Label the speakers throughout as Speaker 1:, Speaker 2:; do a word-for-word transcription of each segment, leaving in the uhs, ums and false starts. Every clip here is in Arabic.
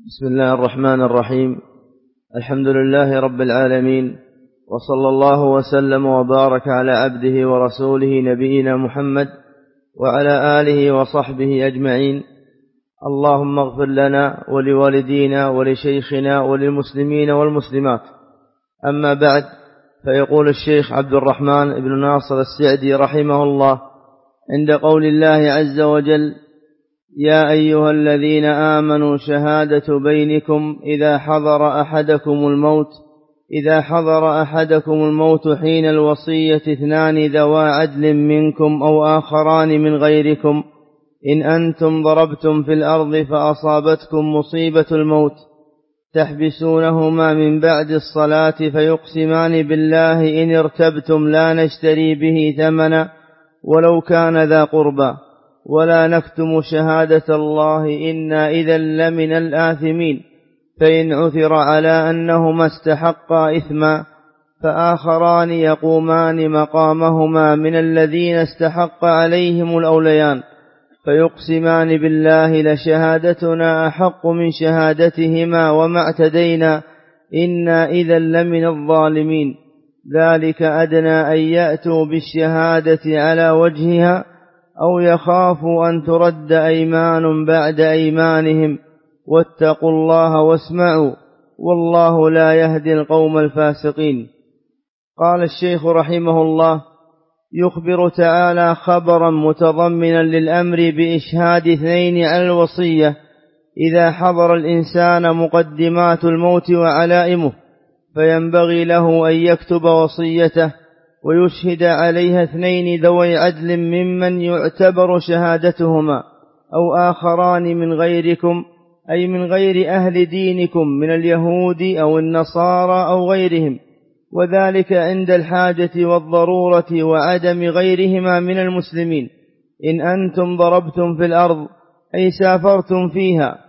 Speaker 1: بسم الله الرحمن الرحيم. الحمد لله رب العالمين، وصلى الله وسلم وبارك على عبده ورسوله نبينا محمد وعلى آله وصحبه أجمعين. اللهم اغفر لنا ولوالدينا ولشيخنا وللمسلمين والمسلمات. أما بعد، فيقول الشيخ عبد الرحمن بن ناصر السعدي رحمه الله عند قول الله عز وجل: يا أيها الذين آمنوا شهادة بينكم إذا حضر أحدكم الموت إذا حضر أحدكم الموت حين الوصية اثنان ذوى عدل منكم أو آخران من غيركم إن أنتم ضربتم في الأرض فأصابتكم مصيبة الموت تحبسونهما من بعد الصلاة فيقسمان بالله إن ارتبتم لا نشتري به ثمنا ولو كان ذا قربى ولا نكتم شهادة الله إنا إذا لمن الآثمين. فإن عثر على أنهما استحقا إثما فآخران يقومان مقامهما من الذين استحق عليهم الأوليان فيقسمان بالله لشهادتنا أحق من شهادتهما وما اعتدينا إنا إذا لمن الظالمين. ذلك أدنى أن يأتوا بالشهادة على وجهها أو يخافوا أن ترد أيمان بعد أيمانهم واتقوا الله واسمعوا والله لا يهدي القوم الفاسقين. قال الشيخ رحمه الله: يخبر تعالى خبرا متضمنا للأمر بإشهاد اثنين على الوصية إذا حضر الإنسان مقدمات الموت وعلائمه، فينبغي له أن يكتب وصيته ويشهد عليها اثنين ذوي عدل ممن يعتبر شهادتهما أو آخران من غيركم، أي من غير أهل دينكم من اليهود أو النصارى أو غيرهم، وذلك عند الحاجة والضرورة وعدم غيرهما من المسلمين. إن أنتم ضربتم في الأرض أي سافرتم فيها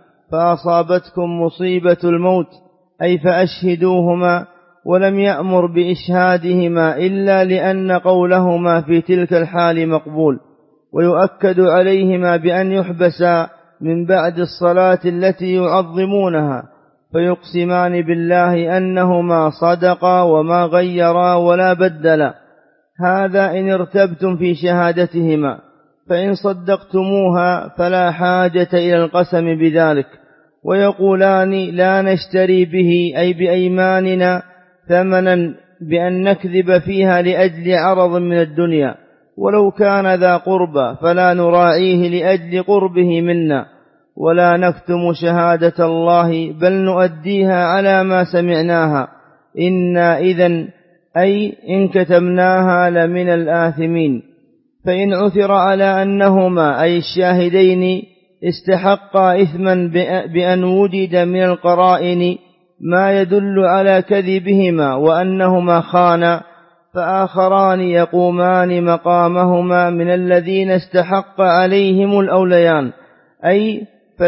Speaker 1: فأصابتكم مصيبة الموت أي فأشهدوهما، ولم يأمر بإشهادهما إلا لأن قولهما في تلك الحال مقبول، ويؤكد عليهما بأن يحبسا من بعد الصلاة التي يعظمونها فيقسمان بالله أنهما صدقا وما غيرا ولا بدلا. هذا إن ارتبتم في شهادتهما، فإن صدقتموها فلا حاجة إلى القسم بذلك. ويقولان: لا نشتري به أي بأيماننا ثمنا بأن نكذب فيها لأجل عرض من الدنيا، ولو كان ذا قربى فلا نراعيه لأجل قربه منا، ولا نكتم شهادة الله بل نؤديها على ما سمعناها إنا إذن أي إن كتمناها لمن الآثمين. فإن عثر على أنهما أي الشاهدين استحقا إثما بأن وجد من القرائن ما يدل على كذبهما وأنهما خانا، فآخران يقومان مقامهما من الذين استحق عليهم الأوليان، أي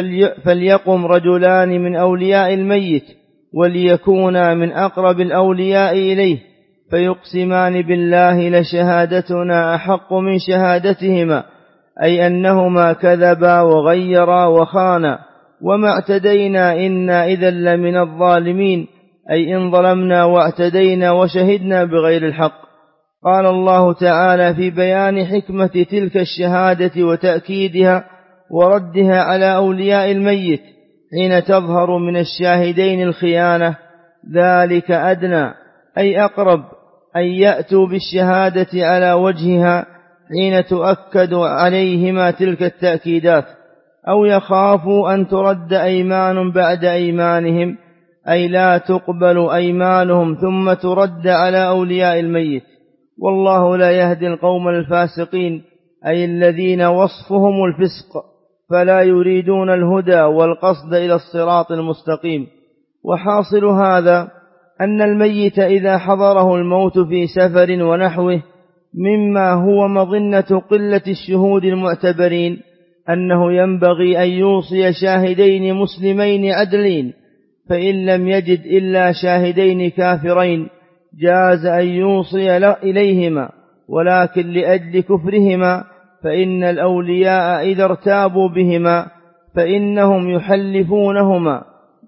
Speaker 1: فليقم رجلان من أولياء الميت وليكونا من أقرب الأولياء إليه فيقسمان بالله لشهادتنا أحق من شهادتهما، أي أنهما كذبا وغيرا وخانا وما اعتدينا إنا إذا لمن الظالمين، أي إن ظلمنا واعتدينا وشهدنا بغير الحق. قال الله تعالى في بيان حكمة تلك الشهادة وتأكيدها وردها على أولياء الميت حين تظهر من الشاهدين الخيانة: ذلك أدنى أي أقرب أن يأتوا بالشهادة على وجهها حين تؤكد عليهما تلك التأكيدات، أو يخافوا أن ترد أيمان بعد أيمانهم، أي لا تقبل أيمانهم ثم ترد على أولياء الميت. والله لا يهدي القوم الفاسقين، أي الذين وصفهم الفسق فلا يريدون الهدى والقصد إلى الصراط المستقيم. وحاصل هذا أن الميت إذا حضره الموت في سفر ونحوه مما هو مظنة قلة الشهود المعتبرين أنه ينبغي أن يوصي شاهدين مسلمين عدلين، فإن لم يجد إلا شاهدين كافرين جاز أن يوصي إليهما، ولكن لأجل كفرهما فإن الأولياء إذا ارتابوا بهما فإنهم يحلفونهما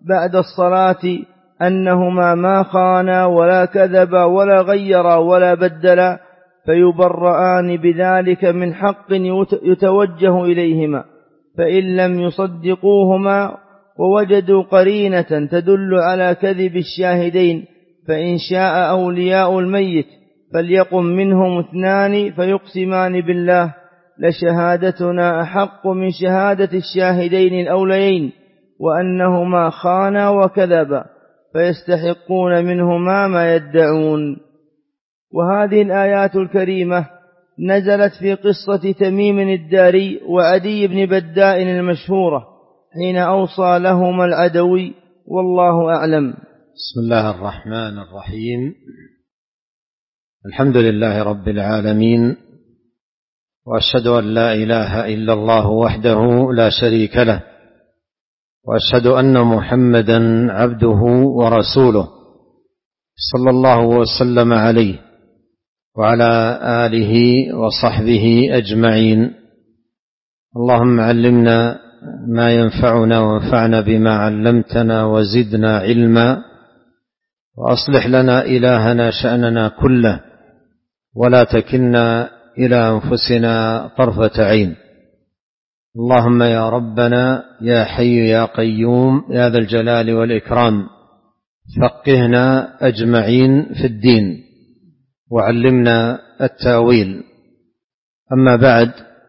Speaker 1: بعد الصلاة أنهما ما خانا ولا كذبا ولا غيرا ولا بدلا، فيبرآن بذلك من حق يتوجه إليهما، فإن لم يصدقوهما ووجدوا قرينة تدل على كذب الشاهدين، فإن شاء أولياء الميت فليقم منهم اثنان فيقسمان بالله لشهادتنا أحق من شهادة الشاهدين الأوليين، وأنهما خانا وكذبا، فيستحقون منهما ما يدعون. وهذه الآيات الكريمة نزلت في قصة تميم الداري وعدي بن بداء المشهورة حين أوصى لهما العدوي، والله أعلم.
Speaker 2: بسم الله الرحمن الرحيم. الحمد لله رب العالمين، وأشهد أن لا إله إلا الله وحده لا شريك له، وأشهد أن محمدا عبده ورسوله صلى الله وسلم عليه وعلى آله وصحبه أجمعين. اللهم علمنا ما ينفعنا وانفعنا بما علمتنا وزدنا علما، وأصلح لنا إلهنا شأننا كله، ولا تكلنا إلى أنفسنا طرفة عين. اللهم يا ربنا يا حي يا قيوم يا ذا الجلال والإكرام، فقهنا أجمعين في الدين وعلمنا التأويل. أما بعد،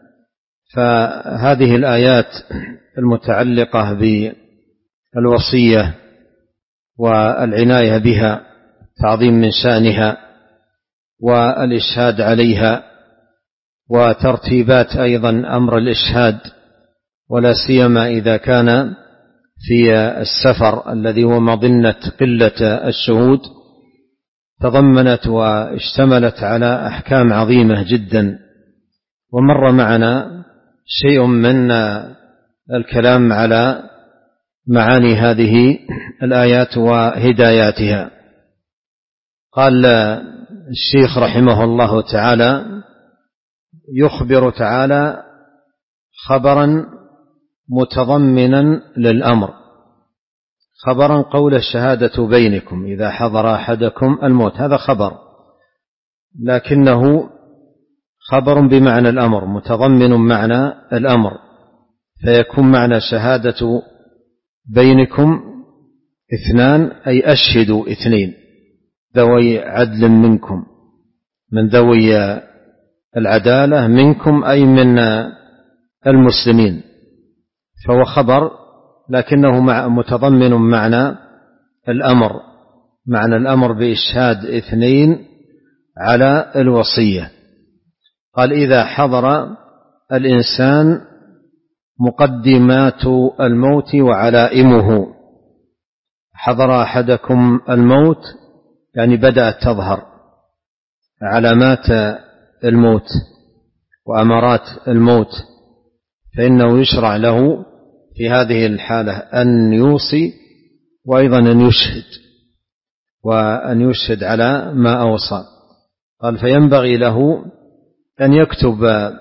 Speaker 2: فهذه الآيات المتعلقة بالوصية والعناية بها، تعظيم من شأنها والإشهاد عليها، وترتيبات أيضا أمر الإشهاد، ولا سيما إذا كان في السفر الذي هو مظنة قلة الشهود، تضمنت واشتملت على أحكام عظيمة جدا. ومر معنا شيء من الكلام على معاني هذه الآيات وهداياتها. قال الشيخ رحمه الله تعالى: يخبر تعالى خبرا متضمنا للأمر، خبرا قول الشهادة بينكم إذا حضر أحدكم الموت، هذا خبر، لكنه خبر بمعنى الأمر، متضمن معنى الأمر، فيكون معنى شهادة بينكم اثنان أي أشهدوا اثنين ذوي عدل منكم، من ذوي العدالة منكم أي من المسلمين، فهو خبر لكنه متضمن معنى الأمر، معنى الأمر بإشهاد اثنين على الوصية. قال: إذا حضر الإنسان مقدمات الموت وعلائمه، حضر أحدكم الموت يعني بدأت تظهر علامات الموت وأمارات الموت، فإنه يشرع له في هذه الحالة أن يوصي، وأيضا أن يشهد، وأن يشهد على ما أوصى. قال: فينبغي له أن يكتب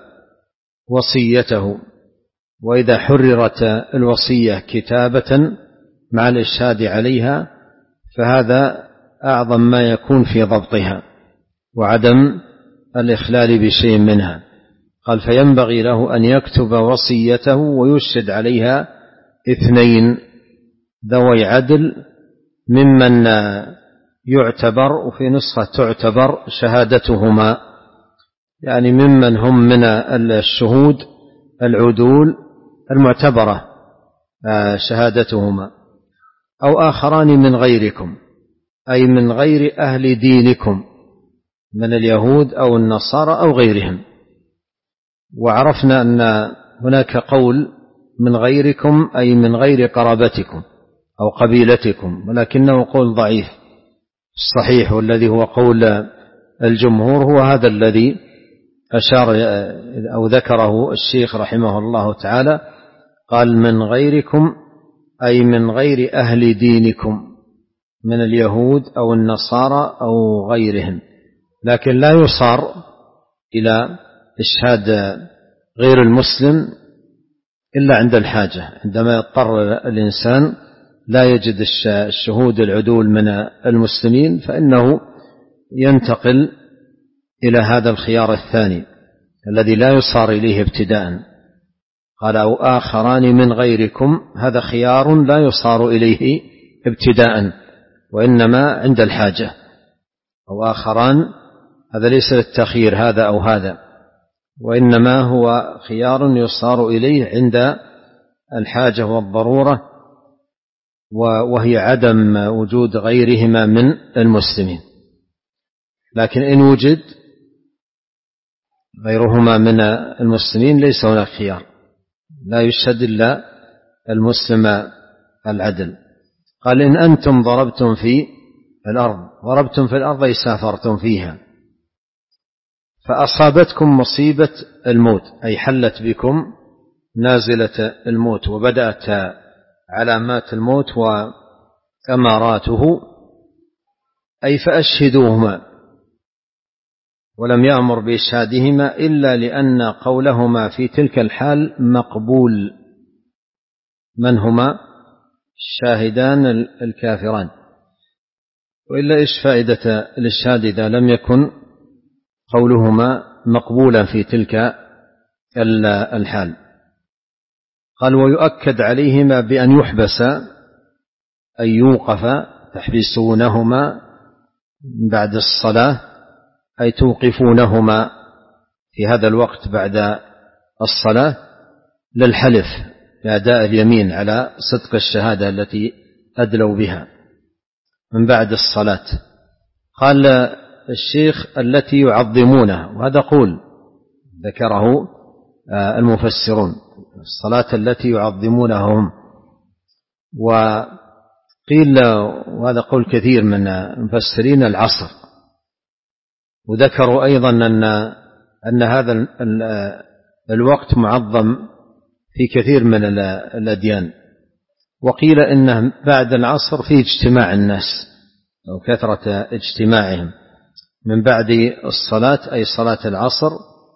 Speaker 2: وصيته، وإذا حررت الوصية كتابة مع الإشهاد عليها فهذا أعظم ما يكون في ضبطها وعدم الإخلال بشيء منها. قال: فينبغي له أن يكتب وصيته ويشهد عليها اثنين ذوي عدل ممن يعتبر، وفي نسخة تعتبر شهادتهما، يعني ممن هم من الشهود العدول المعتبرة شهادتهما، أو آخران من غيركم أي من غير أهل دينكم من اليهود أو النصارى أو غيرهم. وعرفنا أن هناك قول من غيركم أي من غير قرابتكم أو قبيلتكم، ولكنه قول ضعيف. الصحيح والذي هو قول الجمهور هو هذا الذي أشار أو ذكره الشيخ رحمه الله تعالى، قال: من غيركم أي من غير أهل دينكم من اليهود أو النصارى أو غيرهم، لكن لا يصار إلى إشهاد غير المسلم إلا عند الحاجة، عندما يضطر الإنسان لا يجد الشهود العدول من المسلمين فإنه ينتقل إلى هذا الخيار الثاني الذي لا يصار إليه ابتداء. قال أو آخران من غيركم، هذا خيار لا يصار إليه ابتداء وإنما عند الحاجة. أو آخران هذا ليس للتخيير هذا أو هذا، وإنما هو خيار يصار إليه عند الحاجة والضرورة، وهي عدم وجود غيرهما من المسلمين. لكن إن وجد غيرهما من المسلمين ليس هناك خيار، لا يشهد إلا المسلم العدل. قال إن أنتم ضربتم في الأرض، ضربتم في الأرض أي سافرتم فيها، فأصابتكم مصيبة الموت أي حلت بكم نازلة الموت وبدأت علامات الموت وأماراته، أي فأشهدوهما، ولم يأمر بإشهادهما إلا لأن قولهما في تلك الحال مقبول. من هما؟ الشاهدان الكافران. وإلا إيش فائدة الإشهاد إذا لم يكن قولهما مقبولا في تلك الحال؟ قال ويؤكد عليهما بأن يحبس أي يوقف، تحبسونهما بعد الصلاة أي توقفونهما في هذا الوقت بعد الصلاة للحلف بأداء اليمين على صدق الشهادة التي أدلوا بها من بعد الصلاة. قال الشيخ التي يعظمونه، وهذا قول ذكره المفسرون، الصلاة التي يعظمونهم. وقيل وهذا قول كثير من المفسرين العصر. وذكروا أيضا أن أن هذا الوقت معظم في كثير من الأديان. وقيل إنه بعد العصر في اجتماع الناس أو كثرة اجتماعهم من بعد الصلاة أي صلاة العصر،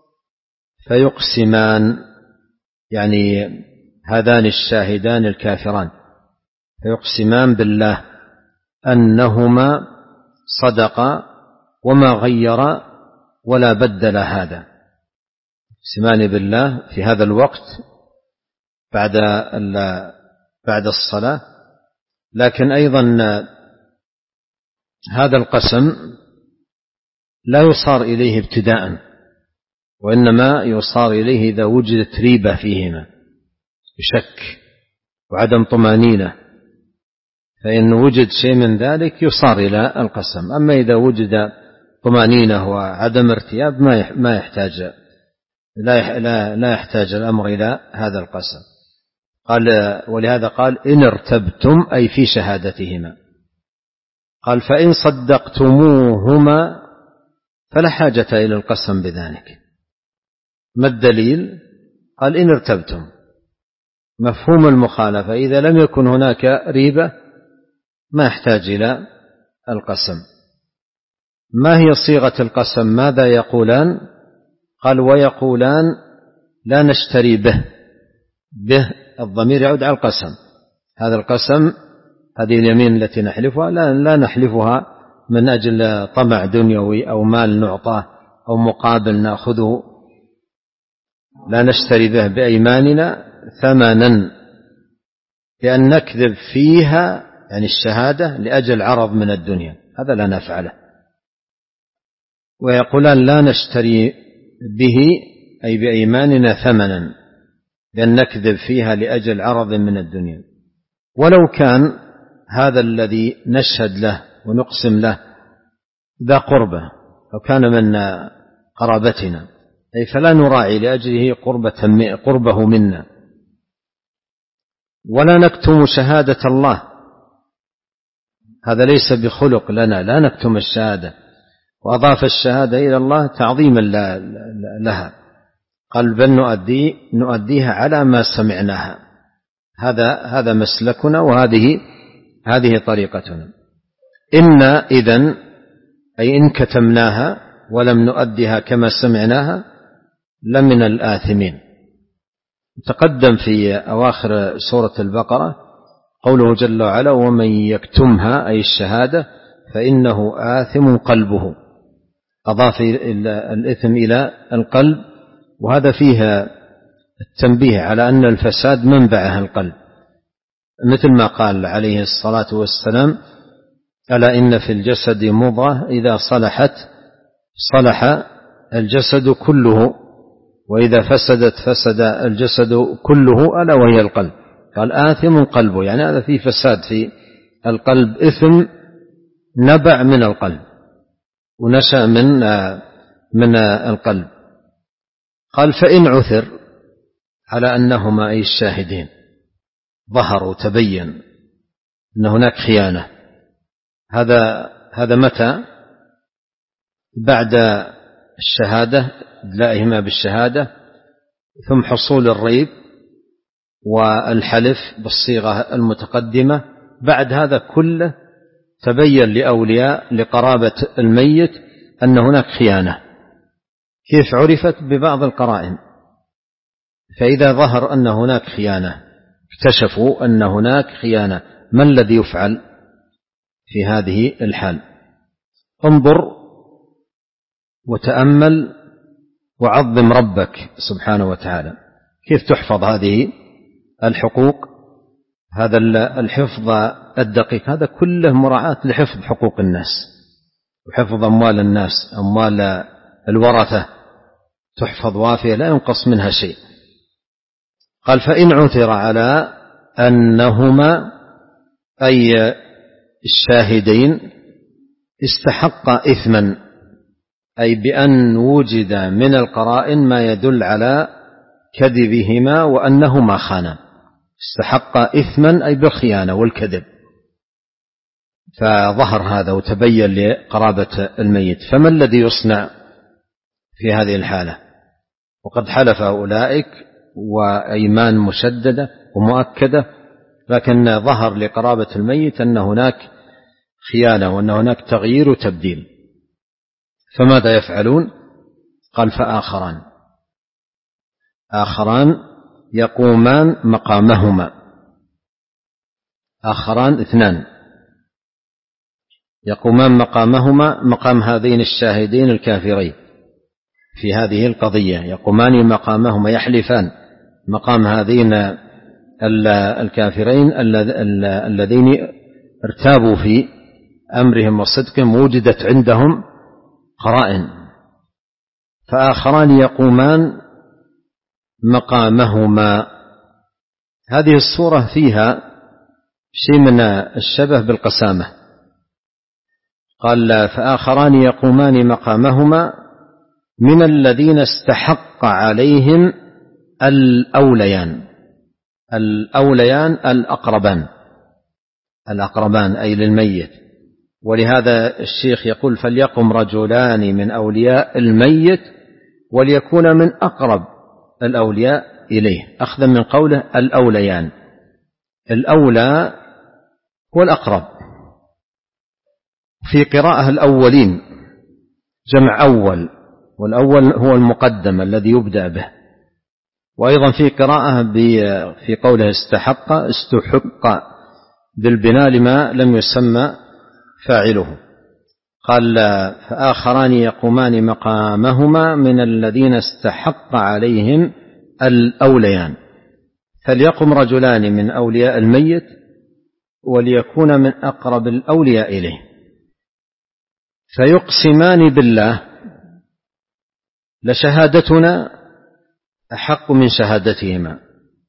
Speaker 2: فيقسمان يعني هذان الشاهدان الكافران فيقسمان بالله أنهما صدقا وما غير ولا بدل هذا. يقسمان بالله في هذا الوقت بعد بعد الصلاة. لكن أيضا هذا القسم لا يصار إليه ابتداء، وإنما يصار إليه إذا وجدت ريبة فيهما بشك وعدم طمأنينة، فإن وجد شيء من ذلك يصار إلى القسم. أما إذا وجد طمأنينة وعدم ارتياب ما يحتاج لا يحتاج الأمر إلى هذا القسم. قال ولهذا قال إن ارتبتم أي في شهادتهما. قال فإن صدقتموهما فلا حاجة إلى القسم بذلك. ما الدليل؟ قال إن ارتبتم، مفهوم المخالفة إذا لم يكن هناك ريبة ما يحتاج إلى القسم. ما هي صيغة القسم؟ ماذا يقولان؟ قال ويقولان لا نشتري به. به الضمير يعود على القسم. هذا القسم هذه اليمين التي نحلفها لا, لا نحلفها من أجل طمع دنيوي أو مال نعطاه أو مقابل نأخذه، لا نشتري به بأيماننا ثمنا لأن نكذب فيها يعني الشهادة لأجل عرض من الدنيا، هذا لا نفعله. ويقولان لا نشتري به أي بأيماننا ثمنا لأن نكذب فيها لأجل عرض من الدنيا. ولو كان هذا الذي نشهد له ونقسم له ذا قربة أو كان من قرابتنا أي فلا نراعي لأجله قربة قربه منا. ولا نكتم شهادة الله، هذا ليس بخلق لنا، لا نكتم الشهادة. وأضاف الشهادة إلى الله تعظيما لها. قال بل نؤدي نؤديها على ما سمعناها. هذا هذا مسلكنا وهذه هذه طريقتنا. إن إذن أي إن كتمناها ولم نؤديها كما سمعناها لمن الآثمين. تقدم في أواخر سورة البقرة قوله جل وعلا ومن يكتمها أي الشهادة فإنه آثم قلبه، أضاف الإثم إلى القلب، وهذا فيها التنبيه على أن الفساد منبعه القلب، مثل ما قال عليه الصلاة والسلام ألا إن في الجسد مضغة إذا صلحت صلح الجسد كله وإذا فسدت فسد الجسد كله ألا وهي القلب. قال آثم قلبه، يعني هذا فيه فساد في القلب، إثم نبع من القلب ونشأ من من القلب. قال فإن عثر على أنهما أي الشاهدين ظهروا تبين أن هناك خيانة، هذا هذا متى؟ بعد الشهادة، إدلائهما بالشهادة، ثم حصول الريب والحلف بالصيغة المتقدمة. بعد هذا كله تبين لأولياء لقرابة الميت أن هناك خيانة. كيف عرفت؟ ببعض القرائن. فإذا ظهر أن هناك خيانة، اكتشفوا أن هناك خيانة، ما الذي يفعل في هذه الحال؟ انظر وتأمل وعظم ربك سبحانه وتعالى. كيف تحفظ هذه الحقوق؟ هذا الحفظ الدقيق هذا كله مراعاة لحفظ حقوق الناس وحفظ أموال الناس، أموال الورثة تحفظ وافية لا ينقص منها شيء. قال فإن عثر على أنهما أي الشاهدين استحق إثما، أي بأن وجد من القرائن ما يدل على كذبهما وأنهما خانا، استحق إثما أي بالخيانة والكذب، فظهر هذا وتبين لقرابة الميت. فما الذي يصنع في هذه الحالة؟ وقد حلف أولئك وأيمان مشددة ومؤكدة، لكن ظهر لقرابة الميت أن هناك خيانة وأن هناك تغيير وتبديل، فماذا يفعلون؟ قال فآخران آخران يقومان مقامهما، آخران اثنان يقومان مقامهما، مقام هذين الشاهدين الكافرين في هذه القضية، يقومان مقامهما يحلفان مقام هذين الكافرين الذين ارتابوا في أمرهم وصدقهم وجدت عندهم قرائن. فآخران يقومان مقامهما، هذه الصورة فيها شيء من الشبه بالقسامة. قال فآخران يقومان مقامهما من الذين استحق عليهم الأوليان، الأوليان الأقربان، الأقربان أي للميت. ولهذا الشيخ يقول فليقم رجلان من أولياء الميت وليكون من أقرب الأولياء إليه، أخذا من قوله الأوليان، الأولى والأقرب. في قراءة الأولين جمع أول، والأول هو المقدم الذي يبدأ به. وأيضا في قراءة في قوله استحق استحق بالبناء لما لم يسمى فاعله. قال فآخران يقومان مقامهما من الذين استحق عليهم الأوليان، فليقم رجلان من أولياء الميت وليكون من أقرب الأولياء إليه، فيقسمان بالله لشهادتنا أحق من شهادتهما.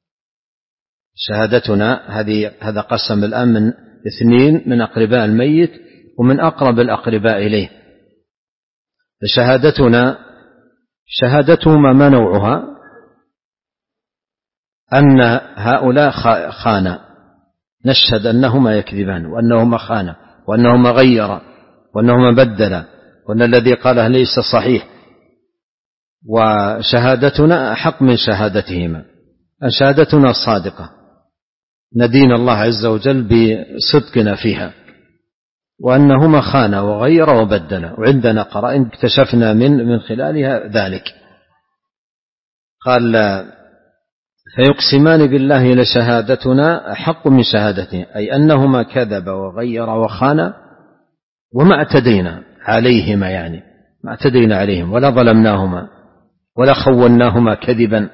Speaker 2: شهادتنا هذه هذا قسم الآن من اثنين من أقرباء الميت ومن أقرب الأقرباء إليه. فشهادتنا شهادتهما ما نوعها؟ أن هؤلاء خانا، نشهد أنهما يكذبان وأنهما خانا وأنهما غيرا وأنهما بدلا وأن الذي قاله ليس صحيح. وشهادتنا أحق من شهادتهما، أن شهادتنا صادقة ندين الله عز وجل بصدقنا فيها، وأنهما خانا وغير وبدلا، وعندنا قرائن اكتشفنا من من خلالها ذلك. قال فيقسمان بالله لشهادتنا أحق من شهادته، أي أنهما كذب وغير وخان وما اعتدينا عليهما، يعني ما اعتدينا عليهم ولا ظلمناهما ولا خوناهما كذبا.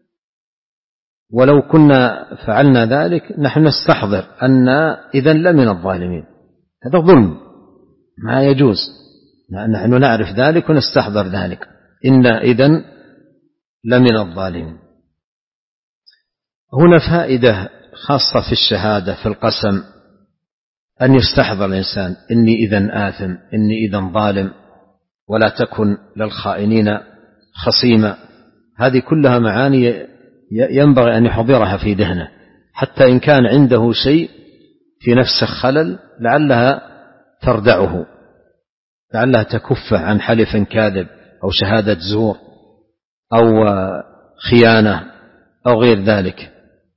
Speaker 2: ولو كنا فعلنا ذلك نحن نستحضر أن إذن لمن الظالمين، هذا ظلم ما يجوز، نحن نعرف ذلك ونستحضر ذلك، إن إذن لمن الظالمين. هنا فائدة خاصة في الشهادة في القسم، أن يستحضر الإنسان إني إذن آثم، إني إذن ظالم، ولا تكن للخائنين خصيما. هذه كلها معاني ينبغي أن يحضرها في ذهنه، حتى إن كان عنده شيء في نفسه خلل لعلها تردعه، لعلها تكف عن حلف كاذب أو شهادة زور أو خيانة أو غير ذلك.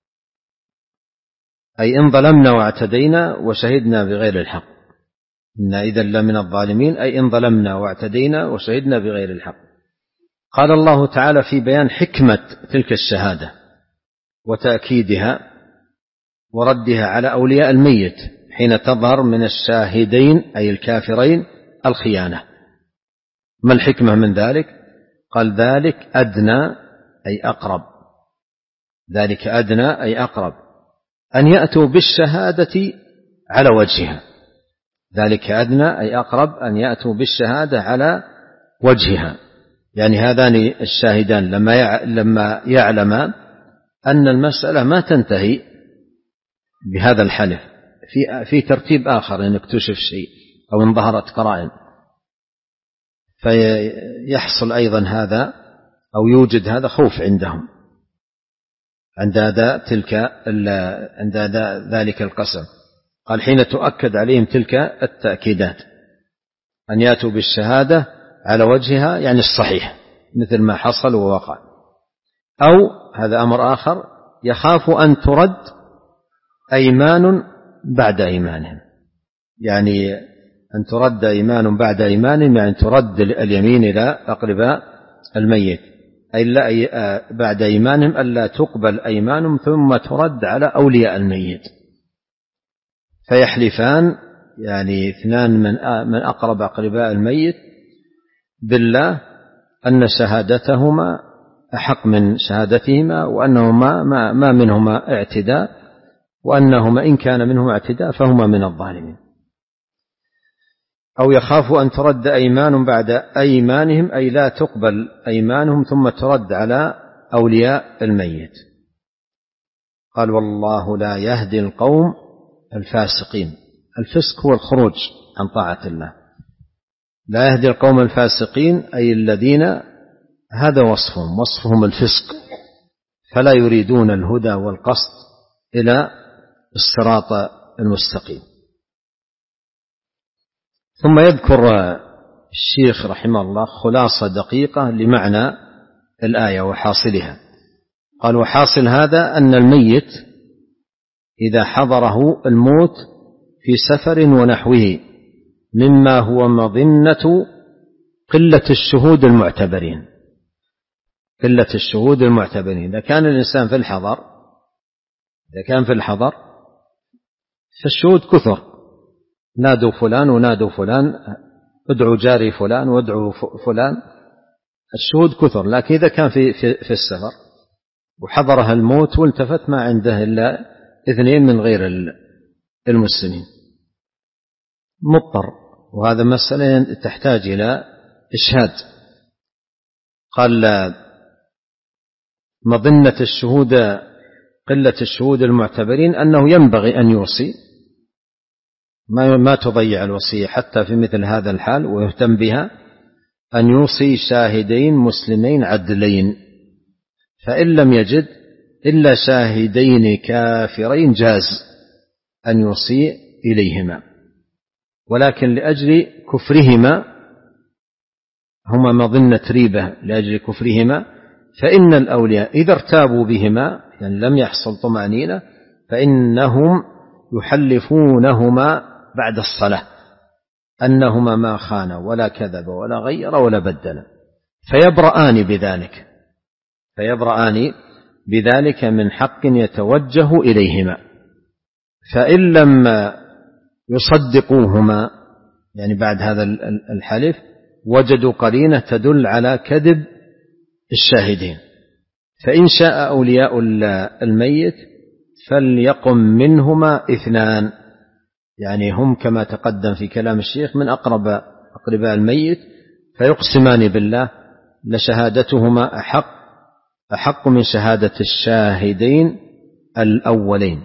Speaker 2: أي إن ظلمنا واعتدينا وشهدنا بغير الحق، إن إذا لمن الظالمين، أي إن ظلمنا واعتدينا وشهدنا بغير الحق. قال الله تعالى في بيان حكمة تلك الشهادة وتأكيدها وردها على أولياء الميت حين تظهر من الشاهدين أي الكافرين الخيانة. ما الحكمة من ذلك؟ قال ذلك أدنى أي أقرب، ذلك أدنى أي أقرب أن يأتوا بالشهادة على وجهها، ذلك أدنى أي أقرب أن يأتوا بالشهادة على وجهها. يعني هذان الشاهدان لما لما يعلم أن المسألة ما تنتهي بهذا الحلف، في في ترتيب آخر إن اكتشف شيء أو إن ظهرت قرائن، فيحصل أيضا هذا أو يوجد هذا خوف عندهم عند أداء تلك عند أداء ذلك القسم. قال حين تؤكد عليهم تلك التأكيدات أن يأتوا بالشهادة على وجهها، يعني الصحيح مثل ما حصل ووقع. أو هذا أمر آخر، يخاف أن ترد أيمان بعد أيمانهم، يعني أن ترد أيمان بعد أيمانهم، يعني ترد اليمين إلى أقرباء الميت، أي لا بعد أيمانهم ألا تقبل أيمانهم ثم ترد على أولياء الميت، فيحلفان يعني اثنان من من أقرب أقرباء الميت بالله أن شهادتهما أحق من شهادتهما، وأنهما ما, ما منهما اعتداء، وأنهما إن كان منهما اعتداء فهما من الظالمين. أو يخاف أن ترد أيمان بعد أيمانهم، أي لا تقبل أيمانهم ثم ترد على أولياء الميت. قال والله لا يهدي القوم الفاسقين. الفسق هو الخروج عن طاعة الله، لا يهدي القوم الفاسقين أي الذين هذا وصفهم، وصفهم الفسق، فلا يريدون الهدى والقصد إلى الصراط المستقيم. ثم يذكر الشيخ رحمه الله خلاصة دقيقة لمعنى الآية وحاصلها. قال وحاصل هذا أن الميت إذا حضره الموت في سفر ونحوه مما هو مظنة قلة الشهود المعتبرين، قلة الشهود المعتبرين. إذا كان الإنسان في الحضر إذا كان في الحضر فالشهود كثر، نادوا فلان ونادوا فلان، ادعوا جاري فلان وادعوا فلان، الشهود كثر. لكن إذا كان في, في, في السفر وحضرها الموت والتفت ما عنده إلا اثنين من غير المسلمين مضطر، وهذا مسألة تحتاج إلى إشهاد. قال مظنة الشهود قلة الشهود المعتبرين أنه ينبغي أن يوصي، ما ما تضيع الوصية حتى في مثل هذا الحال ويهتم بها، أن يوصي شاهدين مسلمين عدلين، فإن لم يجد إلا شاهدين كافرين جاز أن يوصي إليهما، ولكن لأجل كفرهما هما مظنة ريبة لأجل كفرهما، فإن الأولياء إذا ارتابوا بهما يعني لم يحصل طمأنينة فإنهم يحلفونهما بعد الصلاة أنهما ما خانا ولا كذب ولا غير ولا بدل، فيبرآن بذلك فيبرآن بذلك من حق يتوجه إليهما. فإن لم يصدقوهما يعني بعد هذا الحلف وجدوا قرينة تدل على كذب الشاهدين، فإن شاء أولياء الميت فليقم منهما اثنان، يعني هم كما تقدم في كلام الشيخ من أقرب أقرباء الميت، فيقسمان بالله لشهادتهما أحق أحق من شهادة الشاهدين الأولين،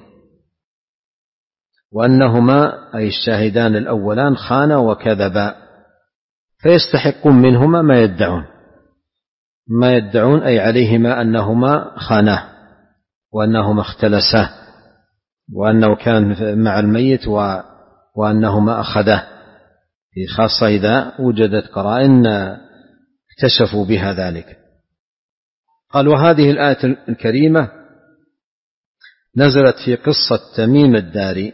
Speaker 2: وأنهما أي الشاهدان الأولان خانا وكذبا، فيستحقون منهما ما يدعون ما يدعون أي عليهما أنهما خاناه وأنهما اختلساه وأنه كان مع الميت وأنهما أخذاه، خاصة إذا وجدت قرائن اكتشفوا بها ذلك. قال: وهذه الآية الكريمة نزلت في قصة تميم الداري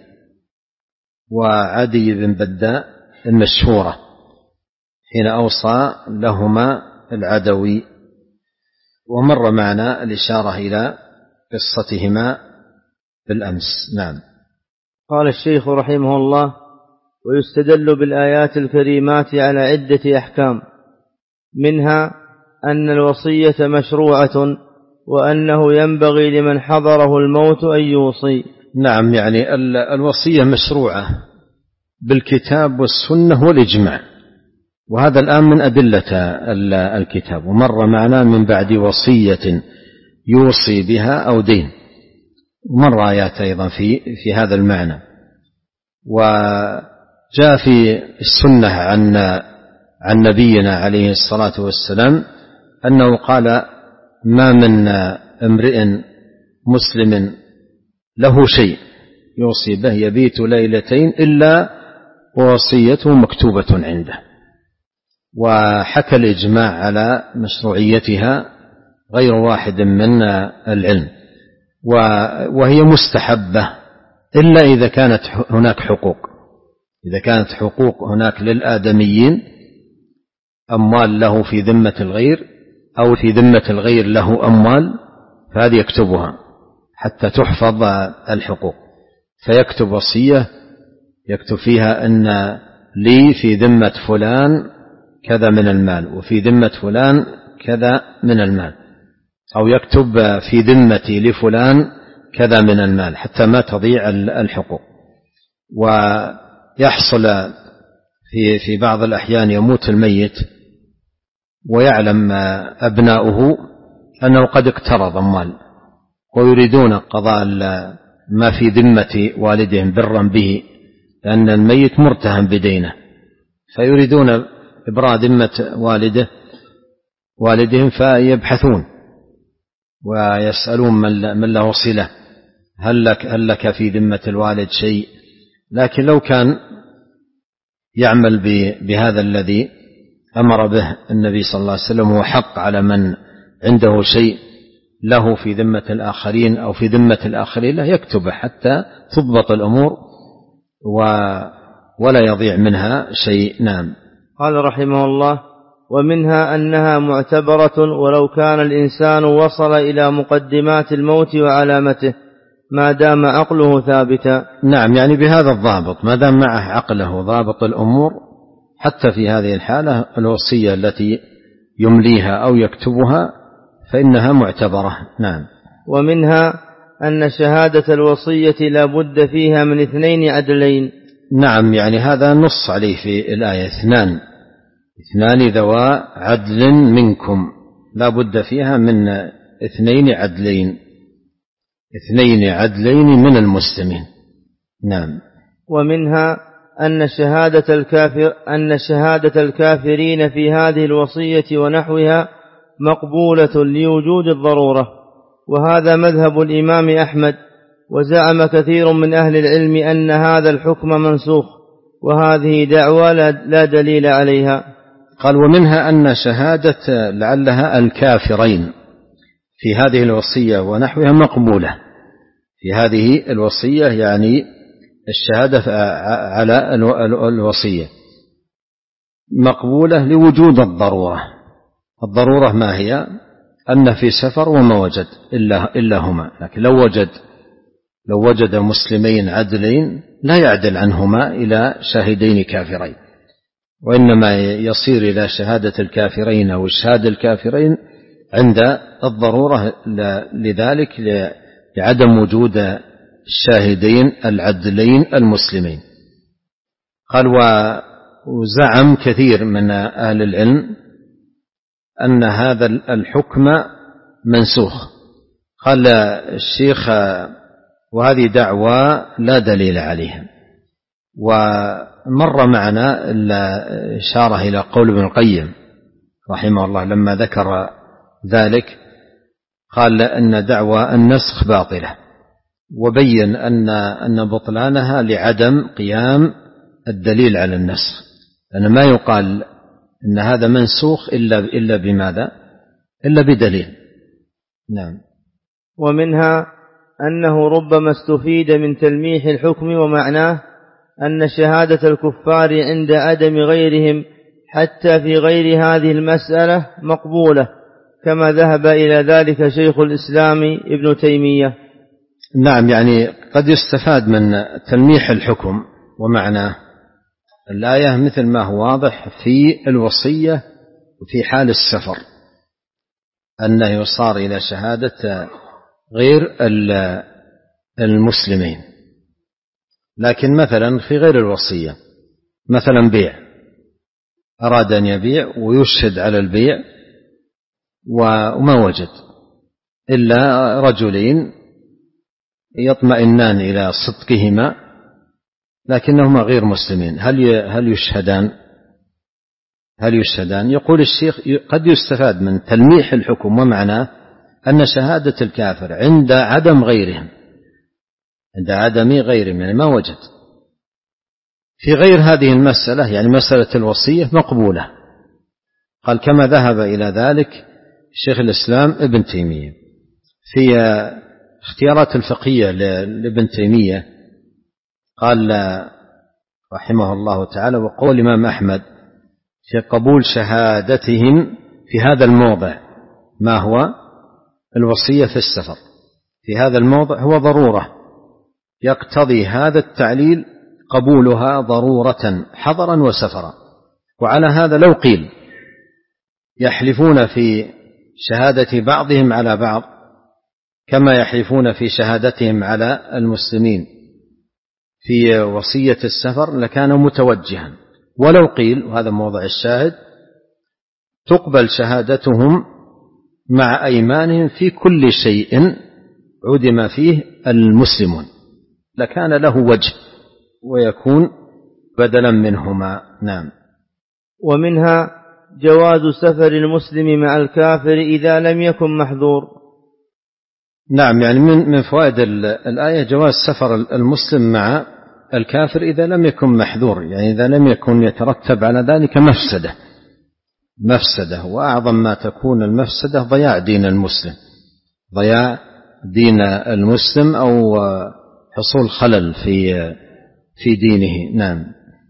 Speaker 2: وعدي بن بداء المشهورة حين أوصى لهما العدوي، ومر معنا الإشارة إلى قصتهما بالأمس. نعم.
Speaker 1: قال الشيخ رحمه الله: ويستدل بالآيات الكريمات على عدة أحكام، منها أن الوصية مشروعة، وأنه ينبغي لمن حضره الموت أن يوصي.
Speaker 2: نعم، يعني الوصية مشروعة بالكتاب والسنة والإجماع، وهذا الآن من أدلة الكتاب، ومر معنا من بعد وصية يوصي بها أو دين، ومر آيات أيضا في في هذا المعنى. وجاء في السنة عن عن نبينا عليه الصلاة والسلام أنه قال: ما من امرئ مسلم له شيء يوصي به يبيت ليلتين إلا ووصيته مكتوبة عنده. وحكى الإجماع على مشروعيتها غير واحد من العلم، وهي مستحبة إلا إذا كانت هناك حقوق، إذا كانت حقوق هناك للآدميين، أموال له في ذمة الغير أو في ذمة الغير له أموال، فهذه يكتبها حتى تحفظ الحقوق، فيكتب وصية يكتب فيها أن لي في ذمة فلان كذا من المال، وفي ذمة فلان كذا من المال، أو يكتب في ذمتي لفلان كذا من المال حتى ما تضيع الحقوق. ويحصل في في بعض الأحيان يموت الميت ويعلم أبناؤه أنه قد اقترض أموال ويريدون قضاء ما في ذمة والدهم برا به، لأن الميت مرتهن بدينه، فيريدون إبراء ذمة والده والدهم، فيبحثون ويسألون من له صلة، هل لك, هل لك في ذمة الوالد شيء؟ لكن لو كان يعمل بهذا الذي أمر به النبي صلى الله عليه وسلم، هو حق على من عنده شيء له في ذمة الآخرين أو في ذمة الآخرين له، يكتبه حتى تضبط الأمور ولا يضيع منها شيء. نعم.
Speaker 1: قال رحمه الله: ومنها أنها معتبرة ولو كان الإنسان وصل إلى مقدمات الموت وعلامته ما دام عقله ثابتا.
Speaker 2: نعم، يعني بهذا الضابط، ما دام معه عقله ضابط الأمور، حتى في هذه الحالة الوصية التي يمليها أو يكتبها فإنها معتبرة. نعم.
Speaker 1: ومنها أن شهادة الوصية لا بد فيها من اثنين عدلين.
Speaker 2: نعم، يعني هذا نص عليه في الآية: اثنان اثنان ذوى عدل منكم، لا بد فيها من اثنين عدلين اثنين عدلين من المسلمين. نعم.
Speaker 1: ومنها أن شهادة الكافر أن شهادة الكافرين في هذه الوصية ونحوها مقبولة لوجود الضرورة، وهذا مذهب الإمام أحمد، وزعم كثير من أهل العلم أن هذا الحكم منسوخ، وهذه دعوى لا دليل عليها.
Speaker 2: قال: ومنها أن شهادة لعلها الكافرين في هذه الوصية ونحوها مقبولة في هذه الوصية، يعني الشهادة على الوصية مقبولة لوجود الضرورة. الضرورة ما هي؟ أن في سفر وما وجد إلا, إلا هما. لكن لو وجد لو وجد مسلمين عدلين لا يعدل عنهما إلى شاهدين كافرين، وإنما يصير إلى شهادة الكافرين أو الشهادة الكافرين عند الضرورة لذلك لعدم وجود الشاهدين العدلين المسلمين. قال وزعم كثير من أهل العلم أن هذا الحكم منسوخ. قال الشيخ وهذه دعوة لا دليل عليها. ومر معنا الإشارة إلى قول ابن القيم رحمه الله لما ذكر ذلك، قال أن دعوى النسخ باطلة، وبين أن أن بطلانها لعدم قيام الدليل على النسخ، لأن ما يقال أن هذا منسوخ إلا إلا بماذا؟ إلا بدليل. نعم.
Speaker 1: ومنها أنه ربما استفيد من تلميح الحكم ومعناه أن شهادة الكفار عند عدم غيرهم حتى في غير هذه المسألة مقبولة، كما ذهب إلى ذلك شيخ الإسلام ابن تيمية.
Speaker 2: نعم، يعني قد يستفاد من تلميح الحكم ومعناه الآية مثل ما هو واضح في الوصية وفي حال السفر أنه يصار إلى شهادة غير المسلمين. لكن مثلا في غير الوصية، مثلا بيع، أراد أن يبيع ويشهد على البيع وما وجد إلا رجلين يطمئنان إلى صدقهما لكنهما غير مسلمين، هل هل يشهدان؟ هل يشهدان؟ يقول الشيخ قد يستفاد من تلميح الحكم ومعناه أن شهادة الكافر عند عدم غيرهم، عند عدم غيرهم يعني ما وجد في غير هذه المسألة، يعني مسألة الوصية مقبولة. قال كما ذهب إلى ذلك شيخ الإسلام ابن تيمية. في اختيارات الفقهية لابن تيمية قال رحمه الله تعالى وقول الإمام أحمد في قبول شهادتهم في هذا الموضع ما هو الوصية في السفر، في هذا الموضع هو ضرورة يقتضي هذا التعليل قبولها ضرورة حضرا وسفرا. وعلى هذا لو قيل يحلفون في شهادة بعضهم على بعض كما يحلفون في شهادتهم على المسلمين في وصية السفر لكان متوجها. ولو قيل، وهذا موضع الشاهد، تقبل شهادتهم مع أيمانهم في كل شيء عدم فيه المسلمون لكان له وجه ويكون بدلا منهما. نعم.
Speaker 1: ومنها جواز سفر المسلم مع الكافر إذا لم يكن محذور.
Speaker 2: نعم، يعني من من فوائد الآية جواز سفر المسلم مع الكافر إذا لم يكن محذور، يعني إذا لم يكن يترتب على ذلك مفسدة مفسدة وأعظم ما تكون المفسدة ضياع دين المسلم، ضياع دين المسلم أو حصول خلل في في دينه. نعم.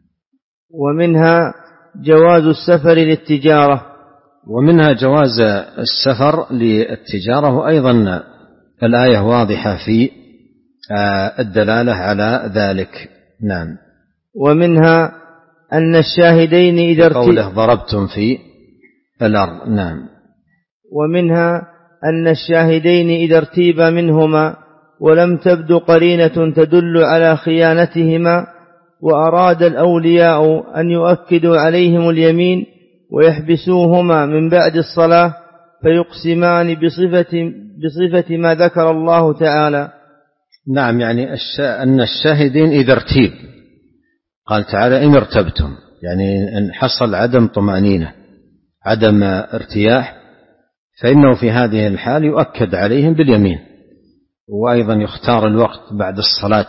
Speaker 1: ومنها جواز السفر للتجارة.
Speaker 2: ومنها جواز السفر للتجارة، وأيضا الآية واضحة في الدلالة على ذلك. نعم.
Speaker 1: ومنها أن الشاهدين إذا
Speaker 2: قوله ضربتم في الأرض. نعم.
Speaker 1: ومنها أن الشاهدين إذا ارتيب منهما ولم تبد قرينة تدل على خيانتهما وأراد الأولياء أن يؤكدوا عليهم اليمين ويحبسوهما من بعد الصلاة فيقسمان بصفة, بصفة ما ذكر الله تعالى.
Speaker 2: نعم، يعني أن الشاهدين إذا ارتيب، قال تعالى إن ارتبتم، يعني إن حصل عدم طمأنينة عدم ارتياح فإنه في هذه الحال يؤكد عليهم باليمين، وأيضا يختار الوقت بعد الصلاة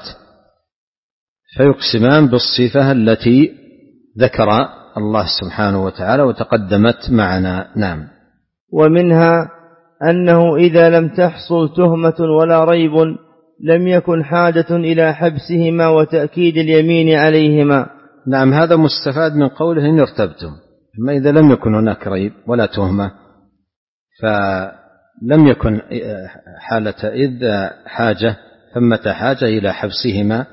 Speaker 2: فيقسمان بالصفة التي ذكر الله سبحانه وتعالى وتقدمت معنا. نعم.
Speaker 1: ومنها أنه إذا لم تحصل تهمة ولا ريب لم يكن حاجة إلى حبسهما وتأكيد اليمين عليهما.
Speaker 2: نعم، هذا مستفاد من قوله إن ارتبتم، أما إذا لم يكن هناك ريب ولا تهمة لم يكن حالة إذ حاجة ثمة حاجة إلى حبسهما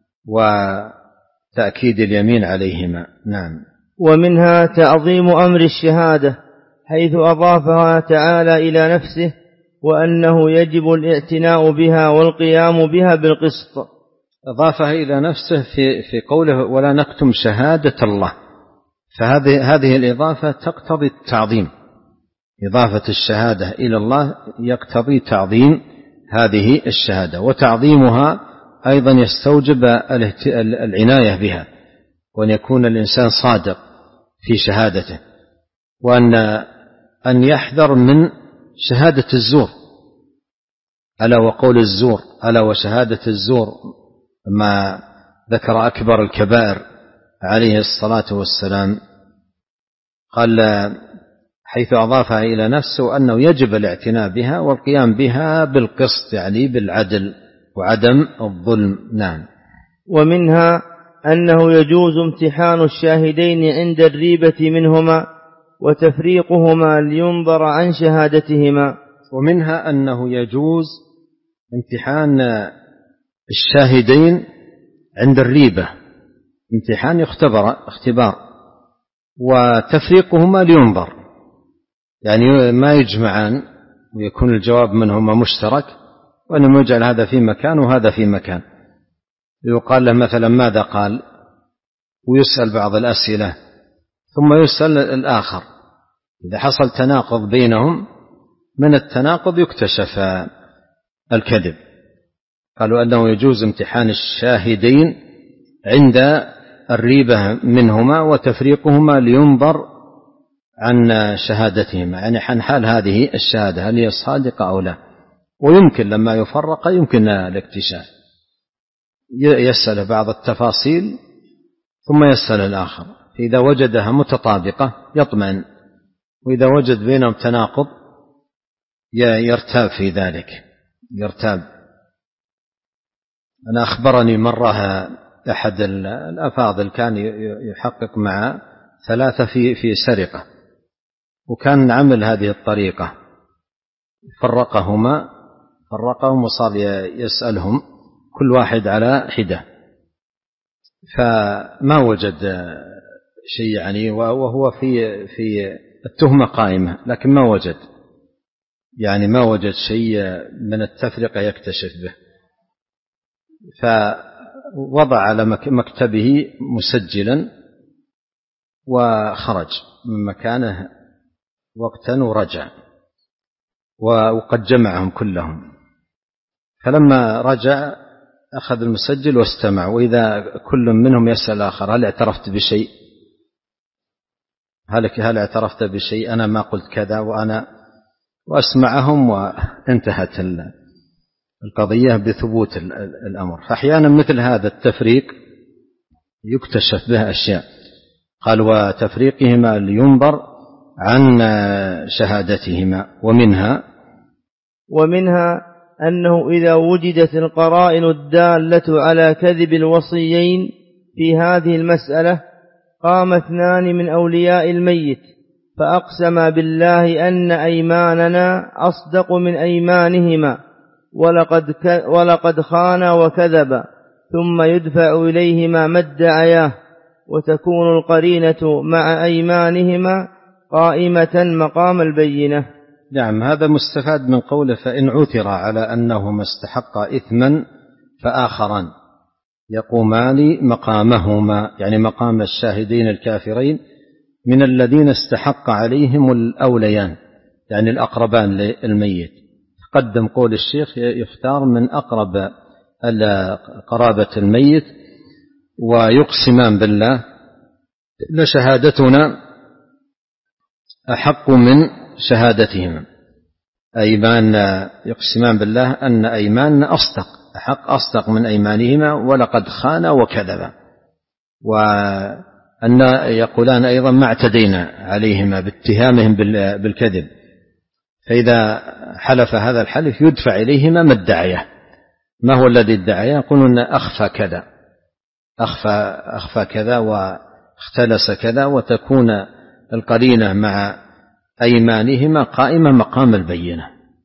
Speaker 2: وتأكيد اليمين عليهما. نعم.
Speaker 1: ومنها تعظيم أمر الشهادة حيث أضافها تعالى إلى نفسه وأنه يجب الاعتناء بها والقيام بها بالقسط.
Speaker 2: أضافها إلى نفسه في في قوله ولا نكتم شهادة الله، فهذه هذه الإضافة تقتضي التعظيم. إضافة الشهادة إلى الله يقتضي تعظيم هذه الشهادة، وتعظيمها أيضا يستوجب العناية بها، وأن يكون الإنسان صادق في شهادته، وأن أن يحذر من شهادة الزور، ألا وقول الزور، ألا وشهادة الزور، ما ذكر أكبر الكبائر عليه الصلاة والسلام قال حيث أضافها إلى نفسه أنه يجب الاعتناء بها والقيام بها بالقسط، يعني بالعدل وعدم الظلم. نعم.
Speaker 1: ومنها أنه يجوز امتحان الشاهدين عند الريبة منهما وتفريقهما لينظر عن شهادتهما.
Speaker 2: ومنها أنه يجوز امتحان الشاهدين عند الريبة، امتحان يختبر اختبار، وتفريقهما لينظر، يعني ما يجمعان ويكون الجواب منهما مشترك، وأنه يجعل هذا في مكان وهذا في مكان. يقال له مثلا ماذا قال، ويسأل بعض الأسئلة ثم يسأل الآخر، إذا حصل تناقض بينهم من التناقض يكتشف الكذب. قالوا أنه يجوز امتحان الشاهدين عند الريبة منهما وتفريقهما لينظر عن شهادتهما، يعني عن حال هذه الشهادة هل هي صادقة أو لا، ويمكن لما يفرق يمكن الاكتشاف، يسأل بعض التفاصيل ثم يسأل الآخر، إذا وجدها متطابقة يطمئن، وإذا وجد بينهم تناقض يرتاب في ذلك، يرتاب. أنا أخبرني مرة أحد الأفاضل كان يحقق مع ثلاثة في في سرقة، وكان عمل هذه الطريقة، فرقهما فرقهم وصار يسألهم كل واحد على حدة، فما وجد شيء، يعني وهو في في التهمة قائمة، لكن ما وجد يعني ما وجد شيء من التفرقة يكتشف به، فوضع على مكتبه مسجلا وخرج من مكانه وقتا ورجع، وقد جمعهم كلهم، فلما رجع أخذ المسجل واستمع، وإذا كل منهم يسأل الآخر هل اعترفت بشيء، هل هل اعترفت بشيء، أنا ما قلت كذا، وأنا وأسمعهم، وانتهت القضية بثبوت الأمر. فأحيانا مثل هذا التفريق يكتشف به أشياء، قال وتفريقهما لينظر عن شهادتهما. ومنها
Speaker 1: ومنها أنه إذا وجدت القرائن الدالة على كذب الوصيين في هذه المسألة قام اثنان من أولياء الميت فأقسما بالله أن أيماننا أصدق من أيمانهما ولقد, ك... ولقد خانا وكذبا، ثم يدفع إليهما ما ادعياه، وتكون القرينة مع أيمانهما قائمة مقام البينة.
Speaker 2: نعم، هذا مستفاد من قوله فإن عثر على أنهما استحقا إثما فآخران يقومان مقامهما، يعني مقام الشاهدين الكافرين من الذين استحق عليهم الأوليان، يعني الأقربان للميت. قدم قول الشيخ يختار من أقرب قرابة الميت ويقسمان بالله لشهادتنا أحق من شهادتهم، أيمان يقسمان بالله أن أيماننا أصدق أحق أصدق من أيمانهما ولقد خان وكذب، وأن يقولان أيضا ما اعتدينا عليهما باتهامهم بالكذب، فإذا حلف هذا الحلف يدفع إليهما ما ادعيه. ما هو الذي ادعيه؟ يقولون أخفى كذا أخفى, أخفى كذا واختلس كذا، وتكون القرينة مع أيمانهما قائمة مقام البينة.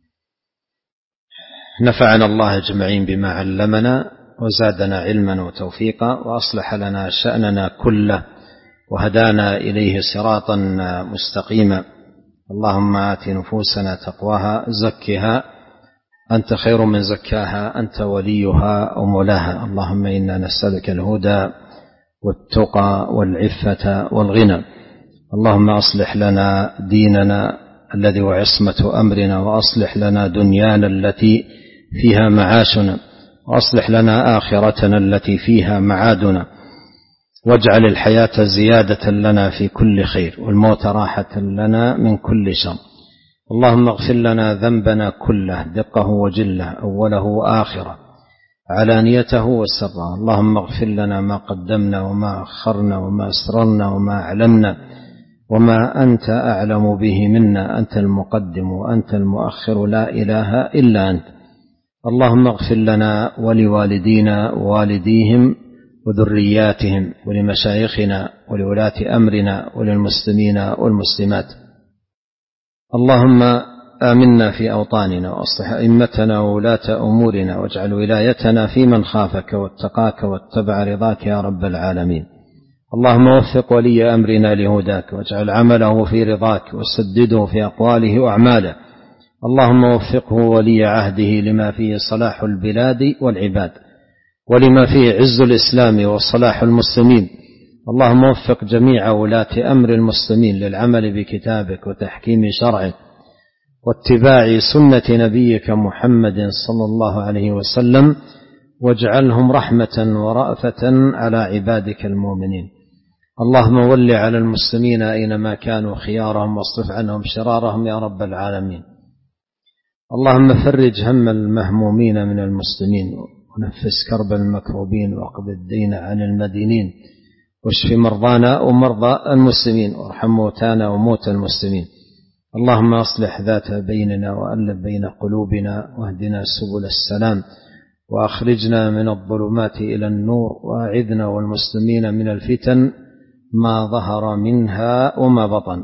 Speaker 2: نفعنا الله أجمعين بما علمنا وزادنا علما وتوفيقا وأصلح لنا شأننا كله وهدانا إليه صراطا مستقيما. اللهم آت نفوسنا تقواها زكها أنت خير من زكاها أنت وليها ومولاها. اللهم إنا نسألك الهدى والتقى والعفة والغنى. اللهم أصلح لنا ديننا الذي هو عصمة أمرنا وأصلح لنا دنيانا التي فيها معاشنا وأصلح لنا آخرتنا التي فيها معادنا واجعل الحياة زيادة لنا في كل خير والموت راحة لنا من كل شر. اللهم اغفر لنا ذنبنا كله دقه وجله أوله وآخره علانيته وسره. اللهم اغفر لنا ما قدمنا وما أخرنا وما أسررنا وما أعلمنا وما أنت أعلم به منا. أنت المقدم وأنت المؤخر لا إله إلا أنت. اللهم اغفر لنا ولوالدينا ووالديهم وذرياتهم ولمشايخنا ولولاة أمرنا وللمسلمين والمسلمات. اللهم آمنا في أوطاننا وأصلح أئمتنا وولاة أمورنا واجعل ولايتنا في من خافك واتقاك واتبع رضاك يا رب العالمين. اللهم وفق ولي أمرنا لهداك واجعل عمله في رضاك وسدده في أقواله وأعماله. اللهم وفقه ولي عهده لما فيه صلاح البلاد والعباد ولما فيه عز الإسلام وصلاح المسلمين. اللهم وفق جميع ولاة أمر المسلمين للعمل بكتابك وتحكيم شرعك واتباع سنة نبيك محمد صلى الله عليه وسلم واجعلهم رحمة ورأفة على عبادك المؤمنين. اللهم ول على المسلمين أينما كانوا خيارهم واصرف عنهم شرارهم يا رب العالمين. اللهم فرج هم المهمومين من المسلمين ونفس كرب المكروبين واقض الدين عن المدينين واشف مرضانا ومرضى المسلمين وارحم موتانا وموتى المسلمين. اللهم أصلح ذات بيننا وألف بين قلوبنا واهدنا سبل السلام وأخرجنا من الظلمات إلى النور وأعذنا والمسلمين من الفتن ما ظهر منها وما بطن.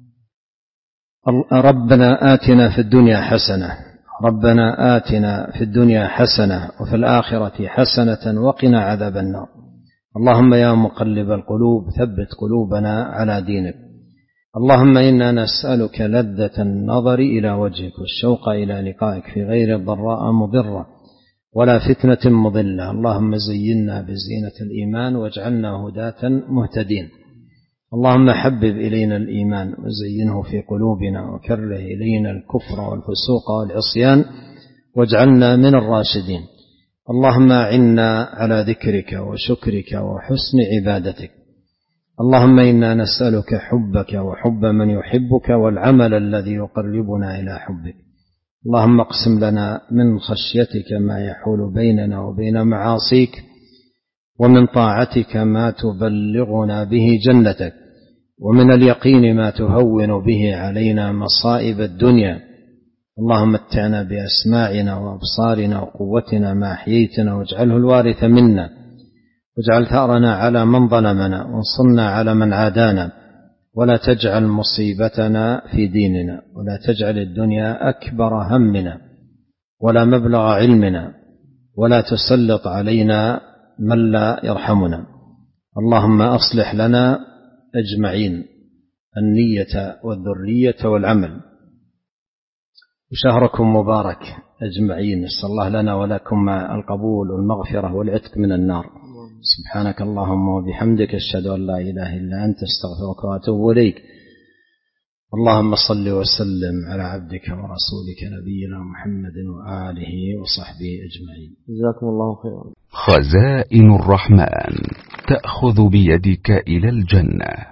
Speaker 2: ربنا آتنا في الدنيا حسنة ربنا آتنا في الدنيا حسنة وفي الآخرة حسنة وقنا عذاب النار. اللهم يا مقلب القلوب ثبت قلوبنا على دينك. اللهم إنا نسألك لذة النظر إلى وجهك والشوق إلى لقائك في غير ضراء مضرة ولا فتنة مضلة. اللهم زينا بزينة الإيمان واجعلنا هداة مهتدين. اللهم حبب إلينا الإيمان وزينه في قلوبنا وكره إلينا الكفر والفسوق والعصيان واجعلنا من الراشدين. اللهم أعنا على ذكرك وشكرك وحسن عبادتك. اللهم إنا نسألك حبك وحب من يحبك والعمل الذي يقربنا إلى حبك. اللهم اقسم لنا من خشيتك ما يحول بيننا وبين معاصيك ومن طاعتك ما تبلغنا به جنتك ومن اليقين ما تهون به علينا مصائب الدنيا. اللهم متعنا بأسماعنا وأبصارنا وقوتنا ما أحييتنا واجعله الوارث منا واجعل ثأرنا على من ظلمنا وانصرنا على من عادانا ولا تجعل مصيبتنا في ديننا ولا تجعل الدنيا أكبر همنا ولا مبلغ علمنا ولا تسلط علينا من لا يرحمنا. اللهم أصلح لنا أجمعين النية والذرية والعمل. وشهركم مبارك أجمعين. نسأل الله لنا ولكم القبول والمغفرة والعتق من النار. سبحانك اللهم وبحمدك أشهد أن لا إله إلا أنت استغفرك وأتوب إليك. اللهم صل وسلم على عبدك ورسولك نبينا محمد وآله وصحبه أجمعين.
Speaker 1: جزاكم الله خيرا.
Speaker 3: خزائن الرحمن تأخذ بيدك إلى الجنة.